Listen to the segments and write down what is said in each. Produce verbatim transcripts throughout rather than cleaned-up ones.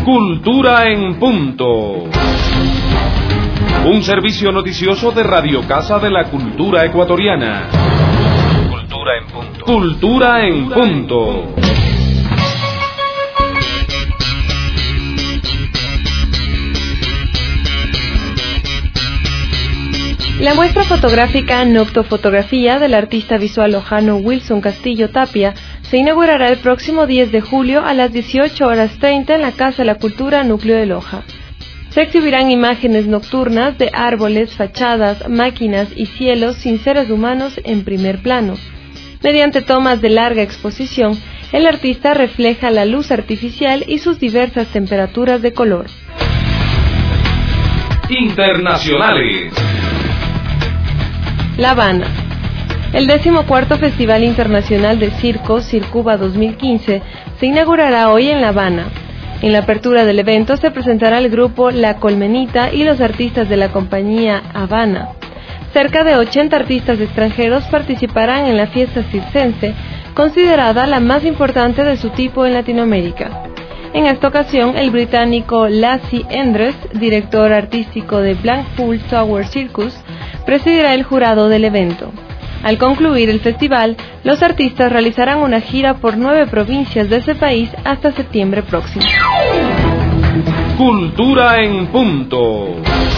Cultura en Punto. Un servicio noticioso de Radio Casa de la Cultura Ecuatoriana. Cultura en Punto. Cultura en Punto. La muestra fotográfica Noctofotografía del artista visual lojano Wilson Castillo Tapia se inaugurará el próximo diez de julio a las dieciocho horas treinta en la Casa de la Cultura Núcleo de Loja. Se exhibirán imágenes nocturnas de árboles, fachadas, máquinas y cielos sin seres humanos en primer plano. Mediante tomas de larga exposición, el artista refleja la luz artificial y sus diversas temperaturas de color. Internacionales. La Habana. El decimocuarto Festival Internacional de Circo, Circuba dos mil quince, se inaugurará hoy en La Habana. En la apertura del evento se presentará el grupo La Colmenita y los artistas de la compañía Habana. Cerca de ochenta artistas extranjeros participarán en la fiesta circense, considerada la más importante de su tipo en Latinoamérica. En esta ocasión, el británico Lassie Endres, director artístico de Blackpool Tower Circus, presidirá el jurado del evento. Al concluir el festival, los artistas realizarán una gira por nueve provincias de ese país hasta septiembre próximo. Cultura en Punto.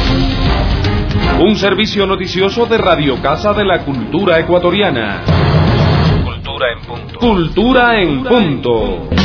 Un servicio noticioso de Radio Casa de la Cultura Ecuatoriana. Cultura en Punto. Cultura en Punto.